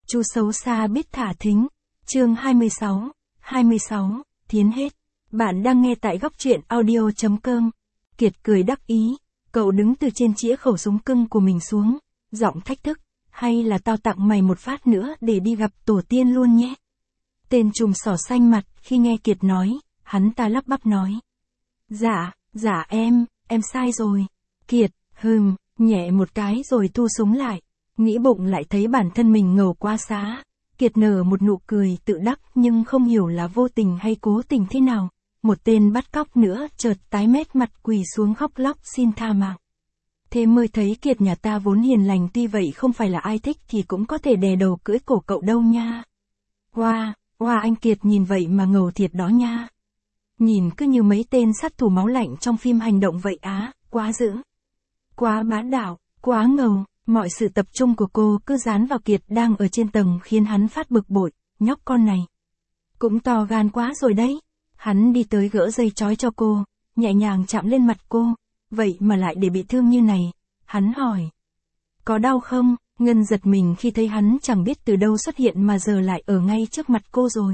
Chú xấu xa biết thả thính. Chương 26, Thiến hết. Bạn đang nghe tại góc truyện audio.com. Kiệt cười đắc ý. Cậu đứng từ trên chĩa khẩu súng cưng của mình xuống. Giọng thách thức. Hay là tao tặng mày một phát nữa để đi gặp tổ tiên luôn nhé. Tên trùm sỏ xanh mặt khi nghe Kiệt nói. Hắn ta lắp bắp nói. Dạ em sai rồi. Kiệt, nhẹ một cái rồi thu súng lại. Nghĩ bụng lại thấy bản thân mình ngầu quá xá. Kiệt nở một nụ cười tự đắc nhưng không hiểu là vô tình hay cố tình thế nào. Một tên bắt cóc nữa chợt tái mét mặt quỳ xuống khóc lóc xin tha mạng. Thế mới thấy Kiệt nhà ta vốn hiền lành, tuy vậy không phải là ai thích thì cũng có thể đè đầu cưỡi cổ cậu đâu nha. Wow, anh Kiệt nhìn vậy mà ngầu thiệt đó nha. Nhìn cứ như mấy tên sát thủ máu lạnh trong phim hành động vậy á, quá dữ. Quá bá đạo, quá ngầu. Mọi sự tập trung của cô cứ dán vào Kiệt đang ở trên tầng khiến hắn phát bực bội. Nhóc con này cũng to gan quá rồi đấy. Hắn đi tới gỡ dây trói cho cô, nhẹ nhàng chạm lên mặt cô. Vậy mà lại để bị thương như này. Hắn hỏi. Có đau không? Ngân giật mình khi thấy hắn chẳng biết từ đâu xuất hiện mà giờ lại ở ngay trước mặt cô rồi.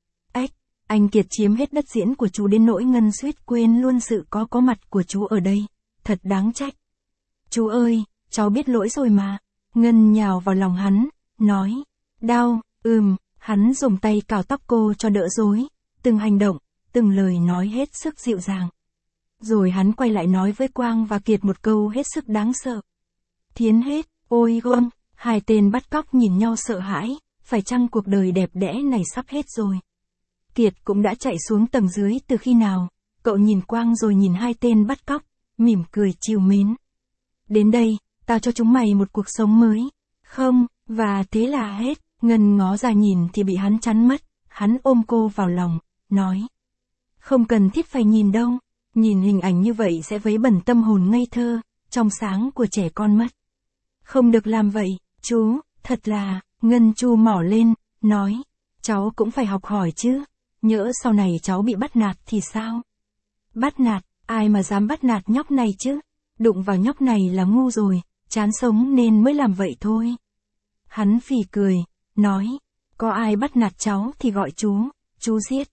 Anh Kiệt chiếm hết đất diễn của chú đến nỗi Ngân suýt quên luôn sự có mặt của chú ở đây. Thật đáng trách. Chú ơi, cháu biết lỗi rồi mà. Ngân nhào vào lòng hắn, nói. Đau, hắn dùng tay cào tóc cô cho đỡ rối. Từng hành động, từng lời nói hết sức dịu dàng. Rồi hắn quay lại nói với Quang và Kiệt một câu hết sức đáng sợ. Thiến hết, ôi gom. Hai tên bắt cóc nhìn nhau sợ hãi. Phải chăng cuộc đời đẹp đẽ này sắp hết rồi? Kiệt cũng đã chạy xuống tầng dưới từ khi nào? Cậu nhìn Quang rồi nhìn hai tên bắt cóc, mỉm cười trìu mến. Đến đây, tao cho chúng mày một cuộc sống mới. Không, và thế là hết. Ngân ngó ra nhìn thì bị hắn chắn mất. Hắn ôm cô vào lòng, nói. Không cần thiết phải nhìn đâu. Nhìn hình ảnh như vậy sẽ vấy bẩn tâm hồn ngây thơ, trong sáng của trẻ con mất. Không được làm vậy, chú, thật là. Ngân chu mỏ lên, nói. Cháu cũng phải học hỏi chứ. Nhỡ sau này cháu bị bắt nạt thì sao? Bắt nạt, ai mà dám bắt nạt nhóc này chứ? Đụng vào nhóc này là ngu rồi, chán sống nên mới làm vậy thôi. Hắn phì cười, nói, có ai bắt nạt cháu thì gọi chú giết.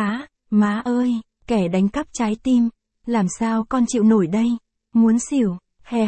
Má ơi, kẻ đánh cắp trái tim, làm sao con chịu nổi đây? Muốn xỉu,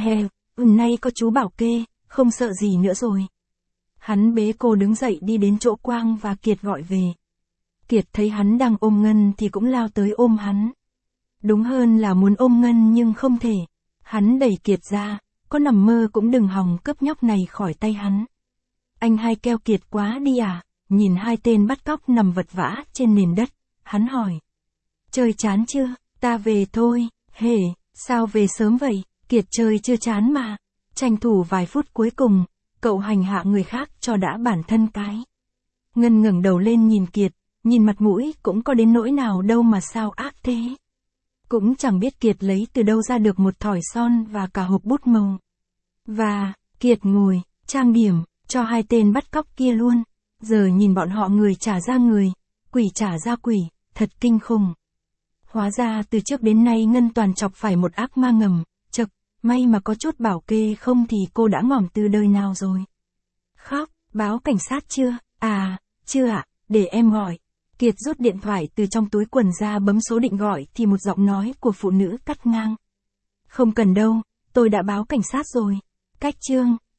nay có chú bảo kê, không sợ gì nữa rồi. Hắn bế cô đứng dậy đi đến chỗ Quang và Kiệt gọi về. Kiệt thấy hắn đang ôm Ngân thì cũng lao tới ôm hắn. Đúng hơn là muốn ôm Ngân nhưng không thể. Hắn đẩy Kiệt ra, có nằm mơ cũng đừng hòng cướp nhóc này khỏi tay hắn. Anh hay keo Kiệt quá đi à? Nhìn hai tên bắt cóc nằm vật vã trên nền đất, hắn hỏi. Chơi chán chưa? Ta về thôi. Sao về sớm vậy? Kiệt chơi chưa chán mà. Tranh thủ vài phút cuối cùng, cậu hành hạ người khác cho đã bản thân cái. Ngân ngẩng đầu lên nhìn Kiệt, nhìn mặt mũi cũng có đến nỗi nào đâu mà sao ác thế. Cũng chẳng biết Kiệt lấy từ đâu ra được một thỏi son và cả hộp bút màu. Và, Kiệt ngồi, trang điểm, cho hai tên bắt cóc kia luôn. Giờ nhìn bọn họ người trả ra người, quỷ trả ra quỷ, thật kinh khủng. Hóa ra từ trước đến nay Ngân toàn chọc phải một ác ma ngầm, chậc, may mà có chút bảo kê không thì cô đã ngỏm từ đời nào rồi. Khóc, báo cảnh sát chưa? Chưa ạ, để em gọi. Kiệt rút điện thoại từ trong túi quần ra bấm số định gọi thì một giọng nói của phụ nữ cắt ngang. Không cần đâu, tôi đã báo cảnh sát rồi. Cách chương